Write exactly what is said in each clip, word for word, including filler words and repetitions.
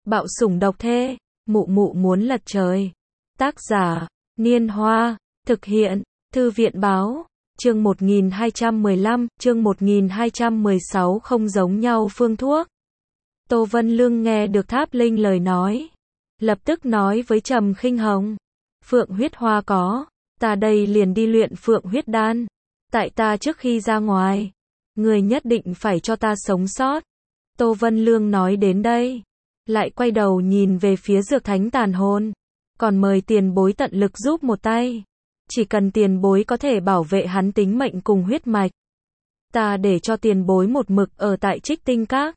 Bạo sủng độc thê, mụ mụ muốn lật trời. Tác giả, Niên Hoa, thực hiện, Thư viện Báo, chương một nghìn hai trăm mười lăm, chương một nghìn hai trăm mười sáu không giống nhau phương thuốc. Tô Vân Lương nghe được Tháp Linh lời nói, lập tức nói với Trầm Khinh Hồng, Phượng huyết hoa có, ta đây liền đi luyện Phượng huyết đan. Tại ta trước khi ra ngoài, người nhất định phải cho ta sống sót. Tô Vân Lương nói đến đây, lại quay đầu nhìn về phía Dược Thánh Tàn Hồn, còn mời tiền bối tận lực giúp một tay. Chỉ cần tiền bối có thể bảo vệ hắn tính mệnh cùng huyết mạch, ta để cho tiền bối một mực ở tại Trích Tinh Các.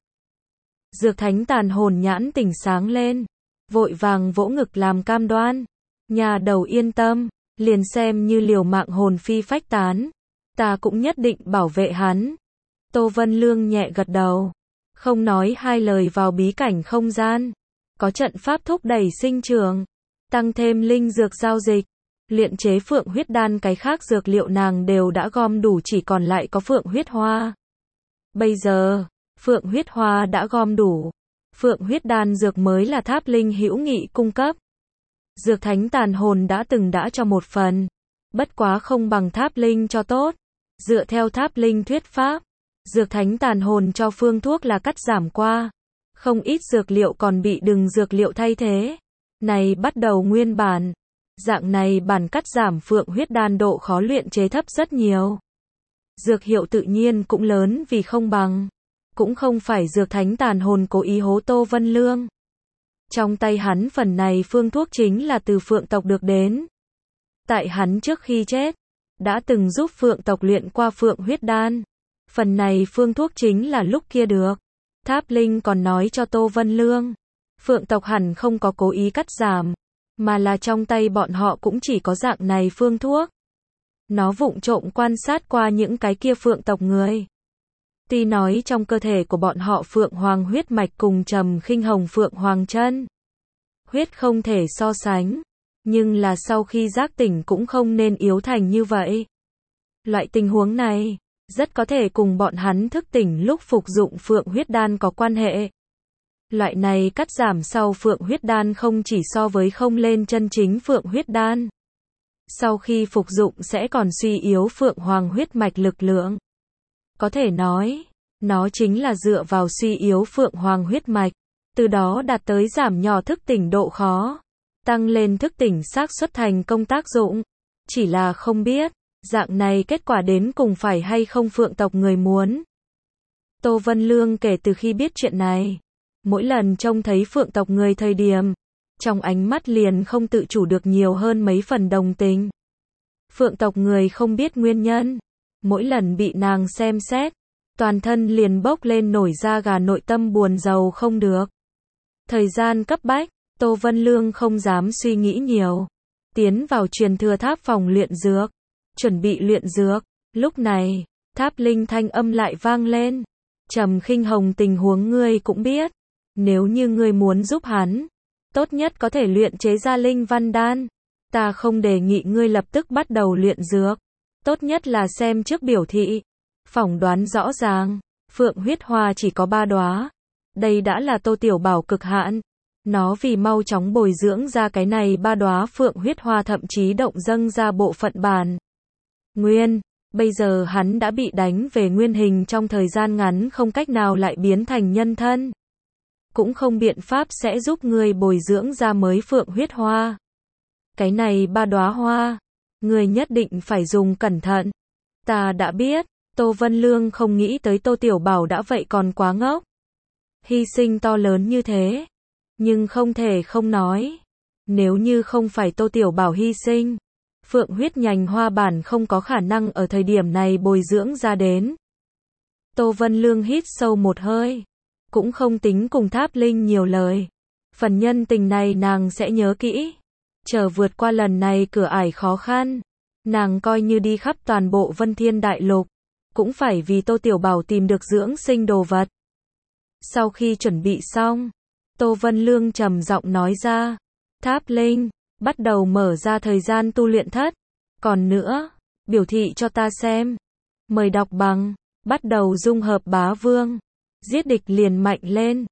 Dược Thánh Tàn Hồn nhãn tỉnh sáng lên, vội vàng vỗ ngực làm cam đoan. Nhà đầu yên tâm, liền xem như liều mạng hồn phi phách tán, ta cũng nhất định bảo vệ hắn. Tô Vân Lương nhẹ gật đầu, không nói hai lời vào bí cảnh không gian. Có trận pháp thúc đẩy sinh trưởng, tăng thêm linh dược giao dịch, luyện chế Phượng huyết đan, cái khác dược liệu nàng đều đã gom đủ, chỉ còn lại có Phượng huyết hoa. Bây giờ, Phượng huyết hoa đã gom đủ, Phượng huyết đan dược mới là Tháp Linh hữu nghị cung cấp. Dược Thánh Tàn Hồn đã từng đã cho một phần, bất quá không bằng Tháp Linh cho tốt. Dựa theo Tháp Linh thuyết pháp, Dược Thánh Tàn Hồn cho phương thuốc là cắt giảm qua, không ít dược liệu còn bị đừng dược liệu thay thế. Này bắt đầu nguyên bản, dạng này bản cắt giảm Phượng huyết đan độ khó luyện chế thấp rất nhiều. Dược hiệu tự nhiên cũng lớn vì không bằng, cũng không phải Dược Thánh Tàn Hồn cố ý hố Tô Vân Lương. Trong tay hắn phần này phương thuốc chính là từ Phượng tộc được đến. Tại hắn trước khi chết, đã từng giúp Phượng tộc luyện qua Phượng huyết đan. Phần này phương thuốc chính là lúc kia được. Tháp Linh còn nói cho Tô Vân Lương, Phượng tộc hẳn không có cố ý cắt giảm, mà là trong tay bọn họ cũng chỉ có dạng này phương thuốc. Nó vụng trộm quan sát qua những cái kia Phượng tộc người. Tuy nói trong cơ thể của bọn họ Phượng Hoàng huyết mạch cùng Trầm Khinh Hồng Phượng Hoàng chân huyết không thể so sánh, nhưng là sau khi giác tỉnh cũng không nên yếu thành như vậy. Loại tình huống này, rất có thể cùng bọn hắn thức tỉnh lúc phục dụng Phượng huyết đan có quan hệ. Loại này cắt giảm sau Phượng huyết đan không chỉ so với không lên chân chính Phượng huyết đan, sau khi phục dụng sẽ còn suy yếu Phượng Hoàng huyết mạch lực lượng. Có thể nói, nó chính là dựa vào suy yếu Phượng Hoàng huyết mạch, từ đó đạt tới giảm nhỏ thức tỉnh độ khó, tăng lên thức tỉnh xác suất thành công tác dụng. Chỉ là không biết, dạng này kết quả đến cùng phải hay không Phượng tộc người muốn. Tô Vân Lương kể từ khi biết chuyện này, mỗi lần trông thấy Phượng tộc người thời điểm, trong ánh mắt liền không tự chủ được nhiều hơn mấy phần đồng tình. Phượng tộc người không biết nguyên nhân, mỗi lần bị nàng xem xét, toàn thân liền bốc lên nổi da gà, nội tâm buồn rầu không được. Thời gian cấp bách, Tô Vân Lương không dám suy nghĩ nhiều, tiến vào truyền thừa tháp phòng luyện dược, chuẩn bị luyện dược. Lúc này, Tháp Linh thanh âm lại vang lên, Trầm Khinh Hồng, tình huống ngươi cũng biết, nếu như ngươi muốn giúp hắn, tốt nhất có thể luyện chế ra linh văn đan. Ta không đề nghị ngươi lập tức bắt đầu luyện dược, tốt nhất là xem trước biểu thị. Phỏng đoán rõ ràng, Phượng huyết hoa chỉ có ba đóa. Đây đã là Tô Tiểu Bảo cực hạn. Nó vì mau chóng bồi dưỡng ra cái này ba đóa Phượng huyết hoa thậm chí động dâng ra bộ phận bản nguyên. Bây giờ hắn đã bị đánh về nguyên hình, trong thời gian ngắn không cách nào lại biến thành nhân thân. Cũng không biện pháp sẽ giúp ngươi bồi dưỡng ra mới Phượng huyết hoa. Cái này ba đóa hoa, ngươi nhất định phải dùng cẩn thận. Ta đã biết. Tô Vân Lương không nghĩ tới Tô Tiểu Bảo đã vậy còn quá ngốc. Hy sinh to lớn như thế, nhưng không thể không nói, nếu như không phải Tô Tiểu Bảo hy sinh, Phượng huyết nhành hoa bản không có khả năng ở thời điểm này bồi dưỡng ra đến. Tô Vân Lương hít sâu một hơi, cũng không tính cùng Tháp Linh nhiều lời. Phần nhân tình này nàng sẽ nhớ kỹ. Chờ vượt qua lần này cửa ải khó khăn, nàng coi như đi khắp toàn bộ Vân Thiên Đại Lục, cũng phải vì Tô Tiểu Bảo tìm được dưỡng sinh đồ vật. Sau khi chuẩn bị xong, Tô Vân Lương trầm giọng nói ra, Tháp Linh, bắt đầu mở ra thời gian tu luyện thất. Còn nữa, biểu thị cho ta xem. Mời đọc bằng, bắt đầu dung hợp bá vương. Giết địch liền mạnh lên.